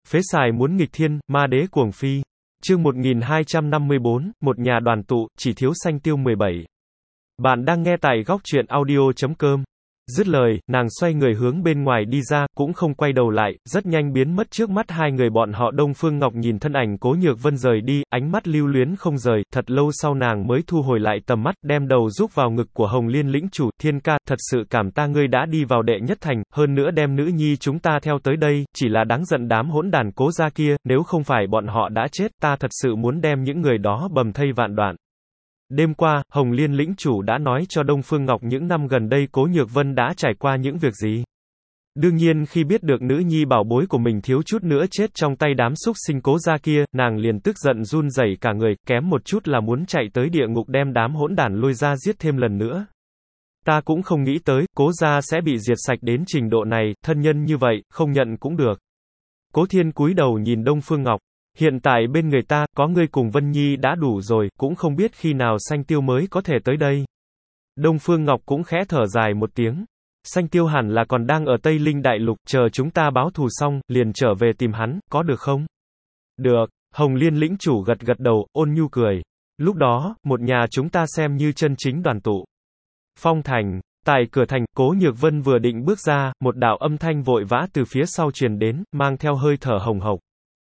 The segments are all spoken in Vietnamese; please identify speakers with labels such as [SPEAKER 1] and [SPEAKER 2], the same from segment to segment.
[SPEAKER 1] Phế xài muốn nghịch thiên, ma đế cuồng phi. Chương 1254, một nhà đoàn tụ, chỉ thiếu Sanh Tiêu 17. Bạn đang nghe tại góc truyện audio.com. Dứt lời, nàng xoay người hướng bên ngoài đi ra, cũng không quay đầu lại, rất nhanh biến mất trước mắt hai người bọn họ. Đông Phương Ngọc nhìn thân ảnh Cố Nhược Vân rời đi, ánh mắt lưu luyến không rời, thật lâu sau nàng mới thu hồi lại tầm mắt, đem đầu rúc vào ngực của Hồng Liên lĩnh chủ. Thiên ca, thật sự cảm ta ngươi đã đi vào đệ nhất thành, hơn nữa đem nữ nhi chúng ta theo tới đây, chỉ là đáng giận đám hỗn đàn Cố gia kia, nếu không phải bọn họ đã chết, ta thật sự muốn đem những người đó bầm thây vạn đoạn. Đêm qua, Hồng Liên lĩnh chủ đã nói cho Đông Phương Ngọc những năm gần đây Cố Nhược Vân đã trải qua những việc gì. Đương nhiên khi biết được nữ nhi bảo bối của mình thiếu chút nữa chết trong tay đám súc sinh Cố gia kia, nàng liền tức giận run rẩy cả người, kém một chút là muốn chạy tới địa ngục đem đám hỗn đản lôi ra giết thêm lần nữa. Ta cũng không nghĩ tới, Cố gia sẽ bị diệt sạch đến trình độ này, thân nhân như vậy, không nhận cũng được. Cố Thiên cúi đầu nhìn Đông Phương Ngọc. Hiện tại bên người ta, có ngươi cùng Vân Nhi đã đủ rồi, cũng không biết khi nào Sanh Tiêu mới có thể tới đây. Đông Phương Ngọc cũng khẽ thở dài một tiếng. Sanh Tiêu hẳn là còn đang ở Tây Linh Đại Lục, chờ chúng ta báo thù xong, liền trở về tìm hắn, có được không? Được, Hồng Liên lĩnh chủ gật gật đầu, ôn nhu cười. Lúc đó, một nhà chúng ta xem như chân chính đoàn tụ. Phong thành. Tại cửa thành, Cố Nhược Vân vừa định bước ra, một đạo âm thanh vội vã từ phía sau truyền đến, mang theo hơi thở hồng hộc.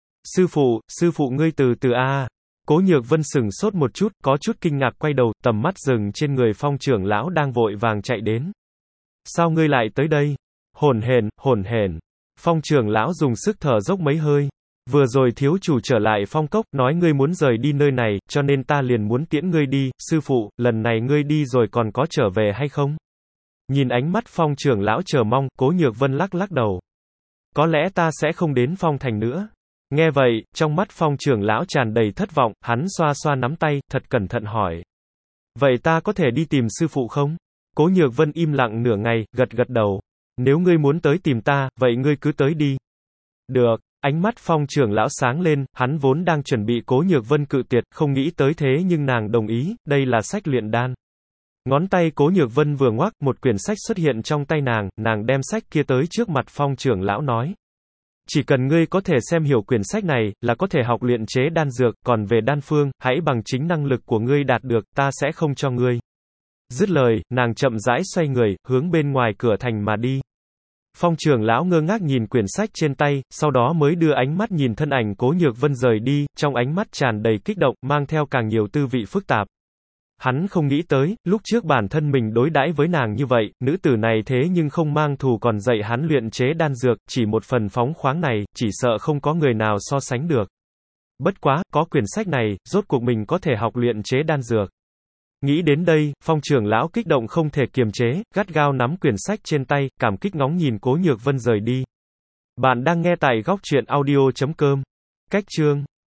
[SPEAKER 1] Sư phụ ngươi từ từ a. Cố Nhược Vân sững sốt một chút, có chút kinh ngạc quay đầu, tầm mắt dừng trên người Phong trưởng lão đang vội vàng chạy đến. Sao ngươi lại tới đây? Hổn hển. Phong trưởng lão dùng sức thở dốc mấy hơi. Vừa rồi thiếu chủ trở lại Phong cốc, nói ngươi muốn rời đi nơi này, cho nên ta liền muốn tiễn ngươi đi. Sư phụ, lần này ngươi đi rồi còn có trở về hay không? Nhìn ánh mắt Phong trưởng lão chờ mong, Cố Nhược Vân lắc lắc đầu. Có lẽ ta sẽ không đến Phong thành nữa. Nghe vậy, trong mắt Phong trưởng lão tràn đầy thất vọng, hắn xoa xoa nắm tay, thật cẩn thận hỏi. Vậy ta có thể đi tìm sư phụ không? Cố Nhược Vân im lặng nửa ngày, gật gật đầu. Nếu ngươi muốn tới tìm ta, vậy ngươi cứ tới đi. Được, ánh mắt Phong trưởng lão sáng lên, hắn vốn đang chuẩn bị Cố Nhược Vân cự tuyệt, không nghĩ tới thế nhưng nàng đồng ý, đây là sách luyện đan. Ngón tay Cố Nhược Vân vừa ngoắc, một quyển sách xuất hiện trong tay nàng đem sách kia tới trước mặt Phong trưởng lão nói. Chỉ cần ngươi có thể xem hiểu quyển sách này, là có thể học luyện chế đan dược, còn về đan phương, hãy bằng chính năng lực của ngươi đạt được, ta sẽ không cho ngươi. Dứt lời, nàng chậm rãi xoay người, hướng bên ngoài cửa thành mà đi. Phong trưởng lão ngơ ngác nhìn quyển sách trên tay, sau đó mới đưa ánh mắt nhìn thân ảnh Cố Nhược Vân rời đi, trong ánh mắt tràn đầy kích động, mang theo càng nhiều tư vị phức tạp. Hắn không nghĩ tới, lúc trước bản thân mình đối đãi với nàng như vậy, nữ tử này thế nhưng không mang thù còn dạy hắn luyện chế đan dược, chỉ một phần phóng khoáng này, chỉ sợ không có người nào so sánh được. Bất quá, có quyển sách này, rốt cuộc mình có thể học luyện chế đan dược. Nghĩ đến đây, Phong trưởng lão kích động không thể kiềm chế, gắt gao nắm quyển sách trên tay, cảm kích ngóng nhìn Cố Nhược Vân rời đi. Bạn đang nghe tại góc truyện audio.com. Cách chương